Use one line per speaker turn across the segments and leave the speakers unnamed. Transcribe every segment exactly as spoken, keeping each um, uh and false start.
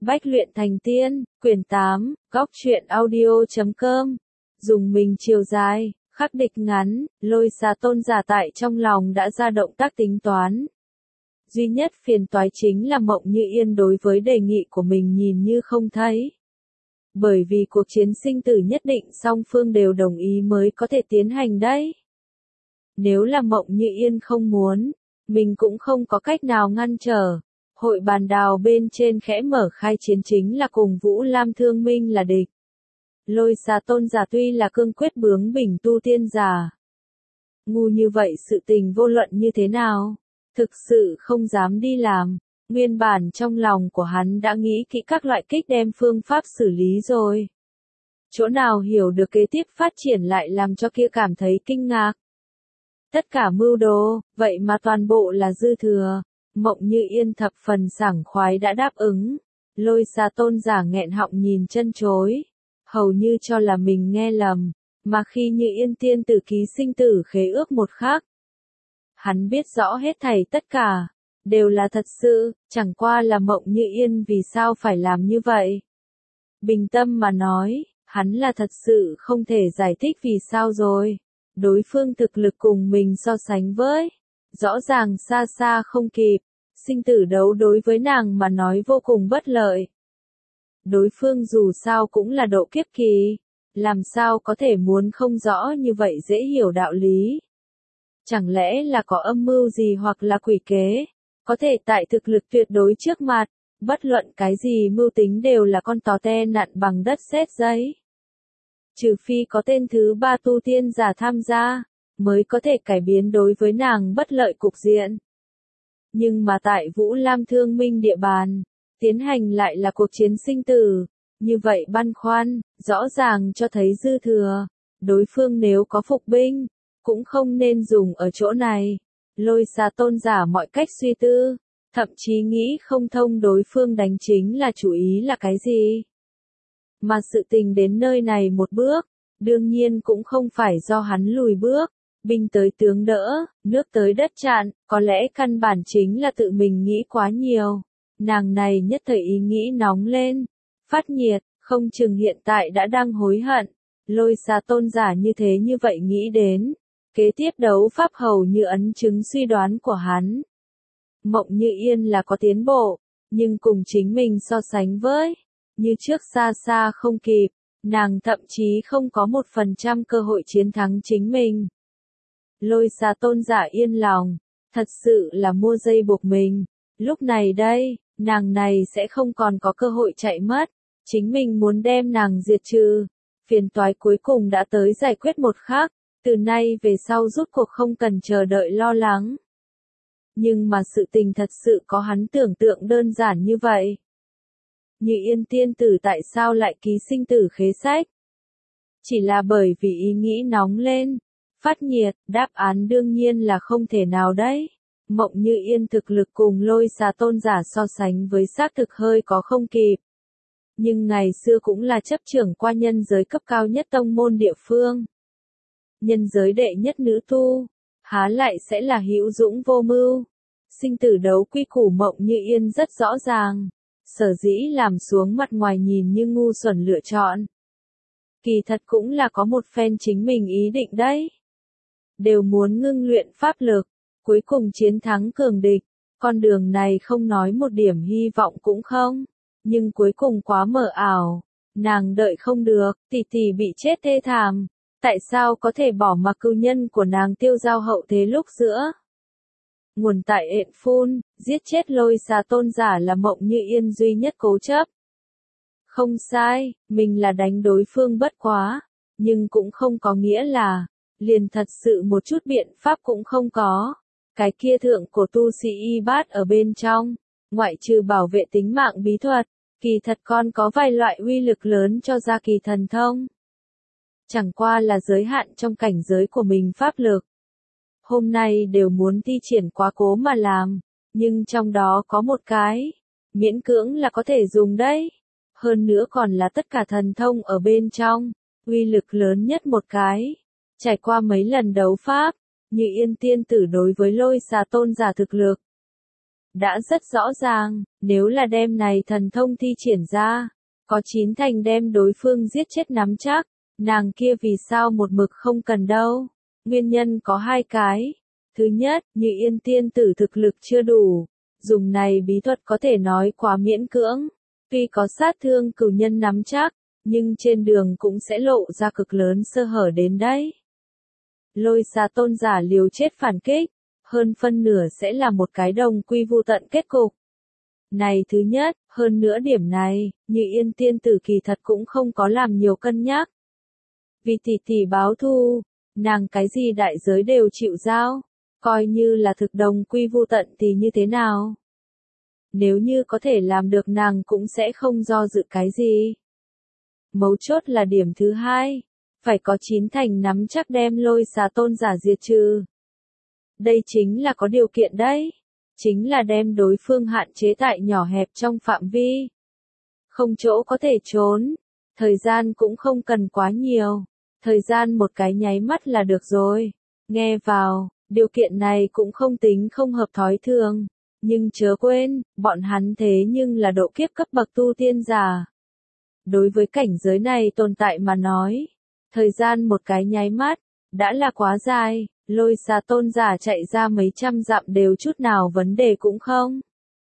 Bách luyện thành tiên, quyển tám, góc truyện audio chấm com. Dùng mình chiều dài, khắc địch ngắn, Lôi Xà Tôn giả tại trong lòng đã ra động tác tính toán. Duy nhất phiền toái chính là Mộng Như Yên đối với đề nghị của mình nhìn như không thấy. Bởi vì cuộc chiến sinh tử nhất định song phương đều đồng ý mới có thể tiến hành đấy. Nếu là Mộng Như Yên không muốn, mình cũng không có cách nào ngăn trở. Hội bàn đào bên trên khẽ mở khai chiến chính là cùng Vũ Lam Thương Minh là địch. Lôi Xà Tôn giả tuy là cương quyết bướng bỉnh tu tiên giả. Ngu như vậy sự tình vô luận như thế nào, thực sự không dám đi làm. Nguyên bản trong lòng của hắn đã nghĩ kỹ các loại kích đem phương pháp xử lý rồi. Chỗ nào hiểu được kế tiếp phát triển lại làm cho kia cảm thấy kinh ngạc. Tất cả mưu đồ, vậy mà toàn bộ là dư thừa. Mộng Như Yên thập phần sảng khoái đã đáp ứng. Lôi Xà Tôn giả nghẹn họng nhìn chân chối. Hầu như cho là mình nghe lầm. Mà khi Như Yên tiên tử ký sinh tử khế ước một khắc. Hắn biết rõ hết thảy tất cả. Đều là thật sự, chẳng qua là Mộng Như Yên vì sao phải làm như vậy. Bình tâm mà nói, hắn là thật sự không thể giải thích vì sao rồi. Đối phương thực lực cùng mình so sánh với. Rõ ràng xa xa không kịp, sinh tử đấu đối với nàng mà nói vô cùng bất lợi. Đối phương dù sao cũng là độ kiếp kỳ, làm sao có thể muốn không rõ như vậy dễ hiểu đạo lý. Chẳng lẽ là có âm mưu gì hoặc là quỷ kế, có thể tại thực lực tuyệt đối trước mặt, bất luận cái gì mưu tính đều là con tò te nặn bằng đất sét giấy. Trừ phi có tên thứ ba tu tiên giả tham gia, mới có thể cải biến đối với nàng bất lợi cục diện. Nhưng mà tại Vũ Lam Thương Minh địa bàn, tiến hành lại là cuộc chiến sinh tử, như vậy băn khoăn, rõ ràng cho thấy dư thừa, đối phương nếu có phục binh, cũng không nên dùng ở chỗ này. Lôi Xà Tôn giả mọi cách suy tư, thậm chí nghĩ không thông đối phương đánh chính là chủ ý là cái gì. Mà sự tình đến nơi này một bước, đương nhiên cũng không phải do hắn lùi bước. Binh tới tướng đỡ, nước tới đất chặn, có lẽ căn bản chính là tự mình nghĩ quá nhiều. Nàng này nhất thời ý nghĩ nóng lên, phát nhiệt, không chừng hiện tại đã đang hối hận. Lôi Xà Tôn giả như thế như vậy nghĩ đến. Kế tiếp đấu pháp hầu như ấn chứng suy đoán của hắn. Mộng Như Yên là có tiến bộ, nhưng cùng chính mình so sánh với, như trước xa xa không kịp, nàng thậm chí không có một phần trăm cơ hội chiến thắng chính mình. Lôi Xà Tôn giả yên lòng, thật sự là mua dây buộc mình. Lúc này đây, nàng này sẽ không còn có cơ hội chạy mất. Chính mình muốn đem nàng diệt trừ. Phiền toái cuối cùng đã tới giải quyết một khắc. Từ nay về sau rút cuộc không cần chờ đợi lo lắng. Nhưng mà sự tình thật sự có hắn tưởng tượng đơn giản như vậy. Như Yên tiên tử tại sao lại ký sinh tử khế sách? Chỉ là bởi vì ý nghĩ nóng lên. Phát nhiệt, đáp án đương nhiên là không thể nào đấy. Mộng Như Yên thực lực cùng Lôi Xà Tôn giả so sánh với xác thực hơi có không kịp. Nhưng ngày xưa cũng là chấp trưởng qua nhân giới cấp cao nhất tông môn địa phương. Nhân giới đệ nhất nữ tu, há lại sẽ là hữu dũng vô mưu. Sinh tử đấu quy củ Mộng Như Yên rất rõ ràng. Sở dĩ làm xuống mặt ngoài nhìn như ngu xuẩn lựa chọn. Kỳ thật cũng là có một phen chính mình ý định đấy. Đều muốn ngưng luyện pháp lực, cuối cùng chiến thắng cường địch. Con đường này không nói một điểm hy vọng cũng không, nhưng cuối cùng quá mờ ảo. Nàng đợi không được, tỷ tỷ bị chết thê thảm. Tại sao có thể bỏ mặc cừu nhân của nàng tiêu dao hậu thế lúc giữa? Nguồn tại ện phun, giết chết Lôi Xà Tôn giả là Mộng Như Yên duy nhất cố chấp. Không sai, mình là đánh đối phương bất quá, nhưng cũng không có nghĩa là, liền thật sự một chút biện pháp cũng không có. Cái kia thượng của tu sĩ y bát ở bên trong, ngoại trừ bảo vệ tính mạng bí thuật, kỳ thật còn có vài loại uy lực lớn cho ra kỳ thần thông. Chẳng qua là giới hạn trong cảnh giới của mình pháp lực. Hôm nay đều muốn thi triển quá cố mà làm, nhưng trong đó có một cái, miễn cưỡng là có thể dùng đấy. Hơn nữa còn là tất cả thần thông ở bên trong, uy lực lớn nhất một cái. Trải qua mấy lần đấu pháp, Như Yên tiên tử đối với Lôi Xà Tôn giả thực lực. đã rất rõ ràng, nếu là đem này thần thông thi triển ra, có chín thành đem đối phương giết chết nắm chắc, nàng kia vì sao một mực không cần đâu. Nguyên nhân có hai cái. Thứ nhất, Như Yên tiên tử thực lực chưa đủ, dùng này bí thuật có thể nói quá miễn cưỡng, tuy có sát thương cửu nhân nắm chắc, nhưng trên đường cũng sẽ lộ ra cực lớn sơ hở đến đấy. Lôi xà tôn giả liều chết phản kích, hơn phân nửa sẽ là một cái đồng quy vu tận kết cục. Này thứ nhất, hơn nữa điểm này, Như Yên tiên tử kỳ thật cũng không có làm nhiều cân nhắc. Vì tỷ tỷ báo thù, nàng cái gì đại giới đều chịu giao, coi như là thực đồng quy vu tận thì như thế nào. Nếu như có thể làm được nàng cũng sẽ không do dự cái gì. Mấu chốt là điểm thứ hai, phải có chín thành nắm chắc đem lôi xà tôn giả diệt trừ. Đây chính là có điều kiện đấy, chính là đem đối phương hạn chế tại nhỏ hẹp trong phạm vi. Không chỗ có thể trốn, thời gian cũng không cần quá nhiều, thời gian một cái nháy mắt là được rồi. Nghe vào, điều kiện này cũng không tính không hợp thói thường, nhưng chớ quên, bọn hắn thế nhưng là độ kiếp cấp bậc tu tiên giả. Đối với cảnh giới này tồn tại mà nói, thời gian một cái nháy mắt, đã là quá dài, lôi xà tôn giả chạy ra mấy trăm dặm đều chút nào vấn đề cũng không.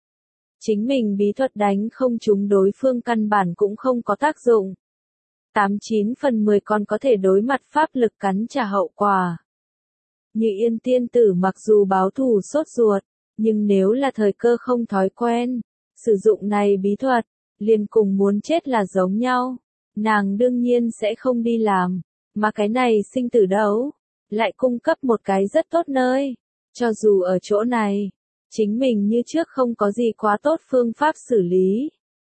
Chính mình bí thuật đánh không trúng đối phương căn bản cũng không có tác dụng. tám chín phần mười còn có thể đối mặt pháp lực cắn trả hậu quả. Như Yên tiên tử mặc dù báo thù sốt ruột, nhưng nếu là thời cơ không thói quen, sử dụng này bí thuật, liền cùng muốn chết là giống nhau. Nàng đương nhiên sẽ không đi làm, mà cái này sinh tử đấu, lại cung cấp một cái rất tốt nơi. Cho dù ở chỗ này, chính mình như trước không có gì quá tốt phương pháp xử lý.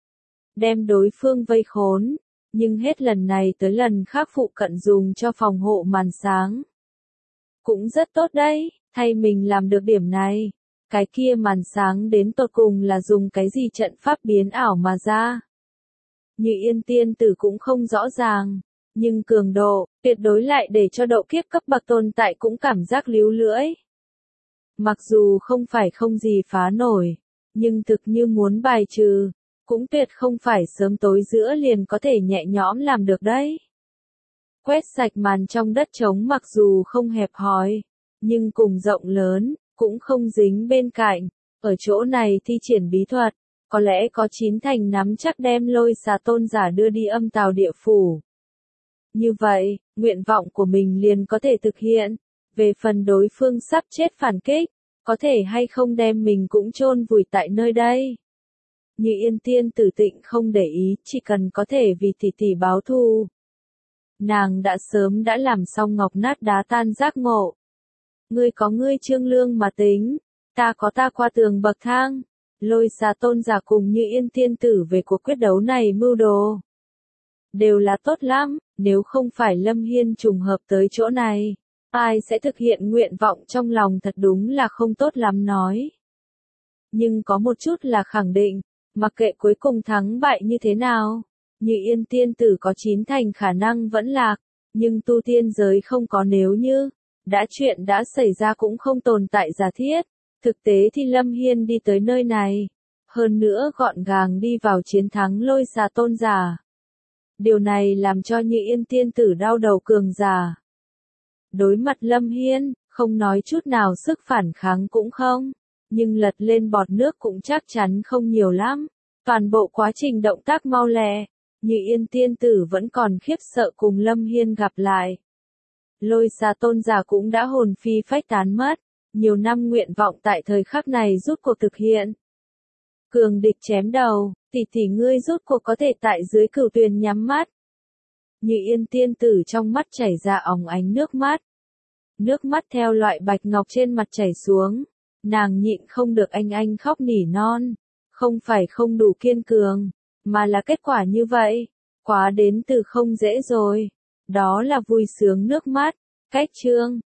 Đem đối phương vây khốn, nhưng hết lần này tới lần khác phụ cận dùng cho phòng hộ màn sáng. Cũng rất tốt đấy, thay mình làm được điểm này. Cái kia màn sáng đến tột cùng là dùng cái gì trận pháp biến ảo mà ra. Như Yên tiên tử cũng không rõ ràng, nhưng cường độ, tuyệt đối lại để cho độ kiếp cấp bậc tồn tại cũng cảm giác líu lưỡi. Mặc dù không phải không gì phá nổi, nhưng thực như muốn bài trừ, cũng tuyệt không phải sớm tối giữa liền có thể nhẹ nhõm làm được đấy. Quét sạch màn trong đất trống mặc dù không hẹp hòi, nhưng cùng rộng lớn, cũng không dính bên cạnh. Ở chỗ này thi triển bí thuật, có lẽ có chín thành nắm chắc đem lôi xà tôn giả đưa đi âm tào địa phủ. Như vậy, nguyện vọng của mình liền có thể thực hiện. Về phần đối phương sắp chết phản kích, có thể hay không đem mình cũng chôn vùi tại nơi đây. Như Yên tiên tử tịnh không để ý, chỉ cần có thể vì tỷ tỷ báo thù. Nàng đã sớm đã làm xong ngọc nát đá tan giác ngộ. Ngươi có ngươi trương lương mà tính, ta có ta qua tường bậc thang. Lôi xà tôn giả cùng Như Yên tiên tử về cuộc quyết đấu này mưu đồ. Đều là tốt lắm, nếu không phải Lâm Hiên trùng hợp tới chỗ này, ai sẽ thực hiện nguyện vọng trong lòng thật đúng là không tốt lắm nói. Nhưng có một chút là khẳng định, mặc kệ cuối cùng thắng bại như thế nào, Như Yên tiên tử có chín thành khả năng vẫn lạc, nhưng tu tiên giới không có nếu như, đã chuyện đã xảy ra cũng không tồn tại giả thiết. Thực tế thì Lâm Hiên đi tới nơi này, hơn nữa gọn gàng đi vào chiến thắng lôi xà tôn giả. Điều này làm cho Như Yên tiên tử đau đầu cường giả. Đối mặt Lâm Hiên, không nói chút nào sức phản kháng cũng không, nhưng lật lên bọt nước cũng chắc chắn không nhiều lắm. Toàn bộ quá trình động tác mau lẹ, Như Yên tiên tử vẫn còn khiếp sợ cùng Lâm Hiên gặp lại. Lôi xà tôn giả cũng đã hồn phi phách tán mất, nhiều năm nguyện vọng tại thời khắc này rút cuộc thực hiện. Cường địch chém đầu, tỷ tỷ ngươi rút cuộc có thể tại dưới cửu tuyền nhắm mắt. Như Yên tiên tử trong mắt chảy ra óng ánh nước mắt. Nước mắt theo loại bạch ngọc trên mặt chảy xuống, nàng nhịn không được anh anh khóc nỉ non. Không phải không đủ kiên cường, mà là kết quả như vậy, quá đến từ không dễ rồi. Đó là vui sướng nước mắt. Cách chương